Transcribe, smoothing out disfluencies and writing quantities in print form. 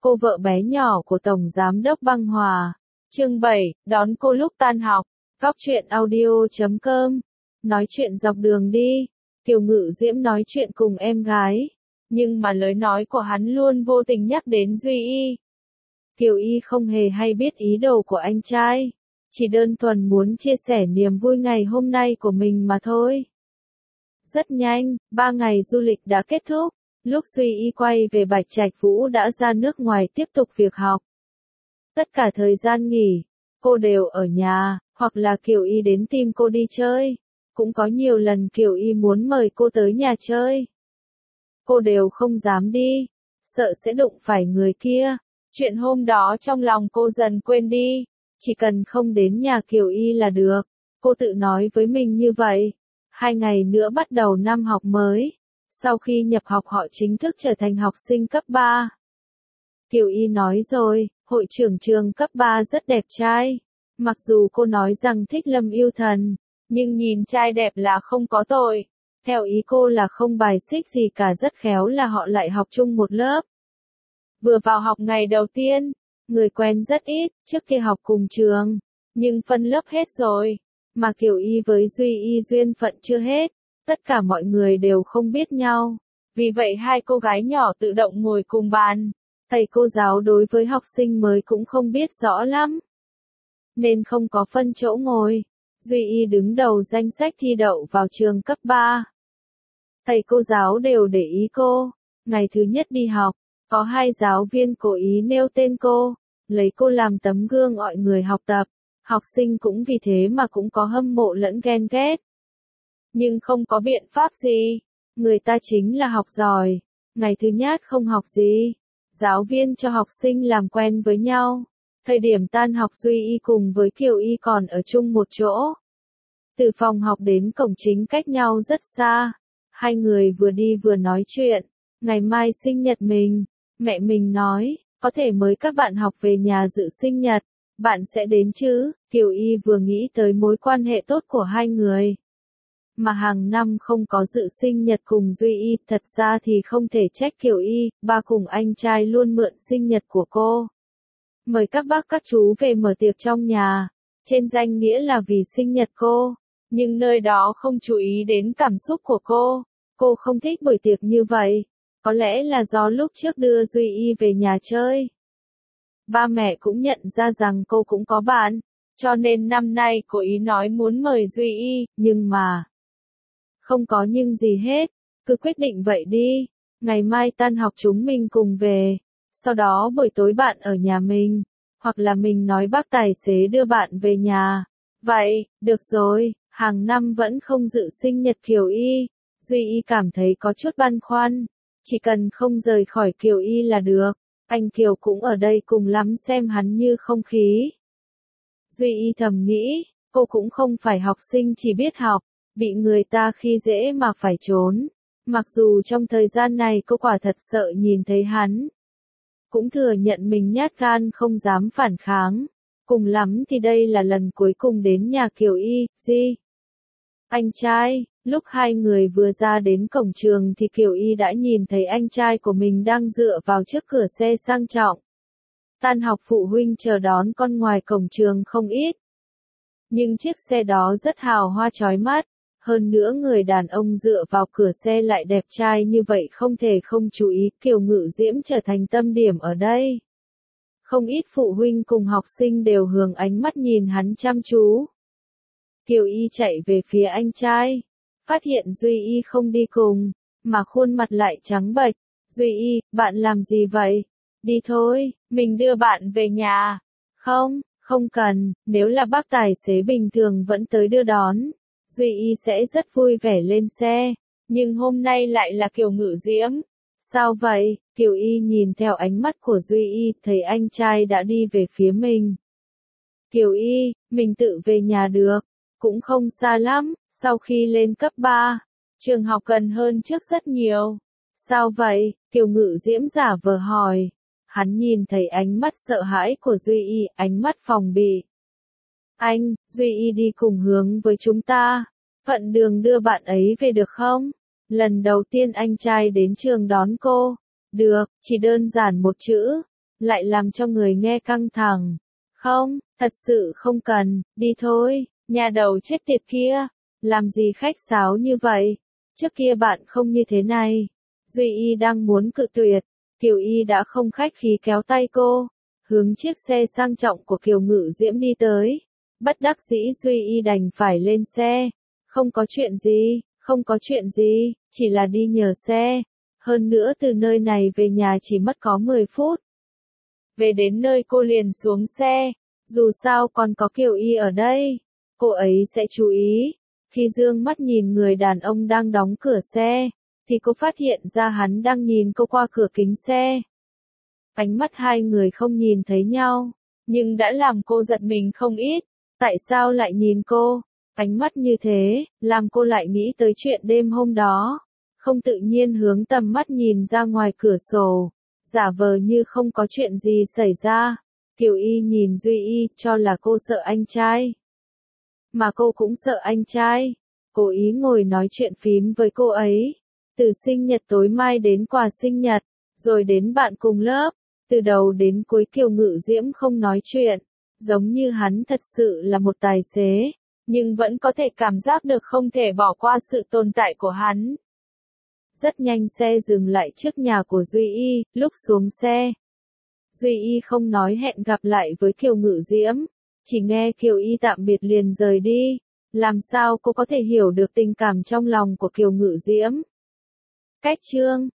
cô vợ bé nhỏ của Tổng Giám đốc Băng Hòa. Chương 7, đón cô lúc tan học. Góc truyện audio.com. Nói chuyện dọc đường đi. Kiều Ngự Diễm nói chuyện cùng em gái. Nhưng mà lời nói của hắn luôn vô tình nhắc đến Duy Y. Kiều Y không hề hay biết ý đồ của anh trai. Chỉ đơn thuần muốn chia sẻ niềm vui ngày hôm nay của mình mà thôi. Rất nhanh, 3 ngày du lịch đã kết thúc. Lúc Duy Y quay về Bạch Trạch Vũ đã ra nước ngoài tiếp tục việc học. Tất cả thời gian nghỉ, cô đều ở nhà, hoặc là Kiều Y đến tìm cô đi chơi. Cũng có nhiều lần Kiều Y muốn mời cô tới nhà chơi. Cô đều không dám đi, sợ sẽ đụng phải người kia. Chuyện hôm đó trong lòng cô dần quên đi, chỉ cần không đến nhà Kiều Y là được. Cô tự nói với mình như vậy. 2 ngày nữa bắt đầu năm học mới. Sau khi nhập học họ chính thức trở thành học sinh cấp 3. Kiều Y nói rồi, hội trưởng trường cấp 3 rất đẹp trai. Mặc dù cô nói rằng thích Lâm Yêu Thần, nhưng nhìn trai đẹp là không có tội. Theo ý cô là không bài xích gì cả, rất khéo là họ lại học chung một lớp. Vừa vào học ngày đầu tiên, người quen rất ít, trước kia học cùng trường, nhưng phân lớp hết rồi. Mà Kiều Y với Duy Y duyên phận chưa hết, tất cả mọi người đều không biết nhau. Vì vậy hai cô gái nhỏ tự động ngồi cùng bàn. Thầy cô giáo đối với học sinh mới cũng không biết rõ lắm, nên không có phân chỗ ngồi. Duy Y đứng đầu danh sách thi đậu vào trường cấp 3. Thầy cô giáo đều để ý cô. Ngày thứ nhất đi học, có 2 giáo viên cố ý nêu tên cô, lấy cô làm tấm gương mọi người học tập. Học sinh cũng vì thế mà cũng có hâm mộ lẫn ghen ghét. Nhưng không có biện pháp gì, người ta chính là học giỏi. Ngày thứ nhất không học gì, giáo viên cho học sinh làm quen với nhau. Thời điểm tan học Duy Y cùng với Kiều Y còn ở chung một chỗ. Từ phòng học đến cổng chính cách nhau rất xa. Hai người vừa đi vừa nói chuyện. Ngày mai sinh nhật mình, mẹ mình nói, có thể mời các bạn học về nhà dự sinh nhật. Bạn sẽ đến chứ? Kiều Y vừa nghĩ tới mối quan hệ tốt của hai người. Mà hàng năm không có dự sinh nhật cùng Duy Y, thật ra thì không thể trách Kiều Y, ba cùng anh trai luôn mượn sinh nhật của cô. Mời các bác các chú về mở tiệc trong nhà, trên danh nghĩa là vì sinh nhật cô, nhưng nơi đó không chú ý đến cảm xúc của cô. Cô không thích buổi tiệc như vậy, có lẽ là do lúc trước đưa Duy Y về nhà chơi. Ba mẹ cũng nhận ra rằng cô cũng có bạn, cho nên năm nay cố ý nói muốn mời Duy Y, nhưng mà không có nhưng gì hết, cứ quyết định vậy đi. Ngày mai tan học chúng mình cùng về, sau đó buổi tối bạn ở nhà mình, hoặc là mình nói bác tài xế đưa bạn về nhà. Vậy, được rồi, hàng năm vẫn không dự sinh nhật Kiều Y. Duy Y cảm thấy có chút băn khoăn, chỉ cần không rời khỏi Kiều Y là được. Anh Kiều cũng ở đây cùng lắm xem hắn như không khí. Duy Y thầm nghĩ, cô cũng không phải học sinh chỉ biết học, bị người ta khi dễ mà phải trốn. Mặc dù trong thời gian này cô quả thật sợ nhìn thấy hắn. Cũng thừa nhận mình nhát gan không dám phản kháng. Cùng lắm thì đây là lần cuối cùng đến nhà Kiều Y, gì? Anh trai, lúc hai người vừa ra đến cổng trường thì Kiều Y đã nhìn thấy anh trai của mình đang dựa vào trước cửa xe sang trọng. Tan học phụ huynh chờ đón con ngoài cổng trường không ít. Nhưng chiếc xe đó rất hào hoa chói mắt. Hơn nữa người đàn ông dựa vào cửa xe lại đẹp trai như vậy không thể không chú ý. Kiều Ngự Diễm trở thành tâm điểm ở đây. Không ít phụ huynh cùng học sinh đều hướng ánh mắt nhìn hắn chăm chú. Kiều Y chạy về phía anh trai, phát hiện Duy Y không đi cùng, mà khuôn mặt lại trắng bệch. Duy Y, bạn làm gì vậy? Đi thôi, mình đưa bạn về nhà. Không, không cần, nếu là bác tài xế bình thường vẫn tới đưa đón, Duy Y sẽ rất vui vẻ lên xe, nhưng hôm nay lại là Kiều Ngự Diễm. Sao vậy? Kiều Y nhìn theo ánh mắt của Duy Y, thấy anh trai đã đi về phía mình. Kiều Y, mình tự về nhà được. Cũng không xa lắm, sau khi lên cấp 3, trường học gần hơn trước rất nhiều. Sao vậy? Kiều Ngự Diễm giả vờ hỏi. Hắn nhìn thấy ánh mắt sợ hãi của Duy Y, ánh mắt phòng bị. Anh, Duy Y đi cùng hướng với chúng ta. Phận đường đưa bạn ấy về được không? Lần đầu tiên anh trai đến trường đón cô. Được, chỉ đơn giản một chữ. lại làm cho người nghe căng thẳng. Không, thật sự không cần, đi thôi, nhà đầu chết tiệt kia, làm gì khách sáo như vậy, trước kia bạn không như thế này. Duy Y đang muốn cự tuyệt, Kiều Y đã không khách khí kéo tay cô, hướng chiếc xe sang trọng của Kiều Ngự Diễm đi tới. Bất đắc dĩ Duy Y đành phải lên xe. Không có chuyện gì, không có chuyện gì, chỉ là đi nhờ xe. Hơn nữa từ nơi này về nhà chỉ mất có 10 phút. Về đến nơi cô liền xuống xe, dù sao còn có Kiều Y ở đây, cô ấy sẽ chú ý. Khi dương mắt nhìn người đàn ông đang đóng cửa xe, thì cô phát hiện ra hắn đang nhìn cô qua cửa kính xe. Ánh mắt hai người không nhìn thấy nhau, nhưng đã làm cô giật mình không ít. Tại sao lại nhìn cô? Ánh mắt như thế, làm cô lại nghĩ tới chuyện đêm hôm đó. Không tự nhiên hướng tầm mắt nhìn ra ngoài cửa sổ, giả vờ như không có chuyện gì xảy ra. Kiều Y nhìn Duy Y, cho là cô sợ anh trai. Mà cô cũng sợ anh trai. Cố ý ngồi nói chuyện phím với cô ấy. Từ sinh nhật tối mai đến quà sinh nhật, rồi đến bạn cùng lớp. Từ đầu đến cuối Kiều Ngự Diễm không nói chuyện. Giống như hắn thật sự là một tài xế, nhưng vẫn có thể cảm giác được không thể bỏ qua sự tồn tại của hắn. Rất nhanh xe dừng lại trước nhà của Duy Y, lúc xuống xe. Duy Y không nói hẹn gặp lại với Kiều Ngự Diễm, chỉ nghe Kiều Y tạm biệt liền rời đi. Làm sao cô có thể hiểu được tình cảm trong lòng của Kiều Ngự Diễm? Cách chương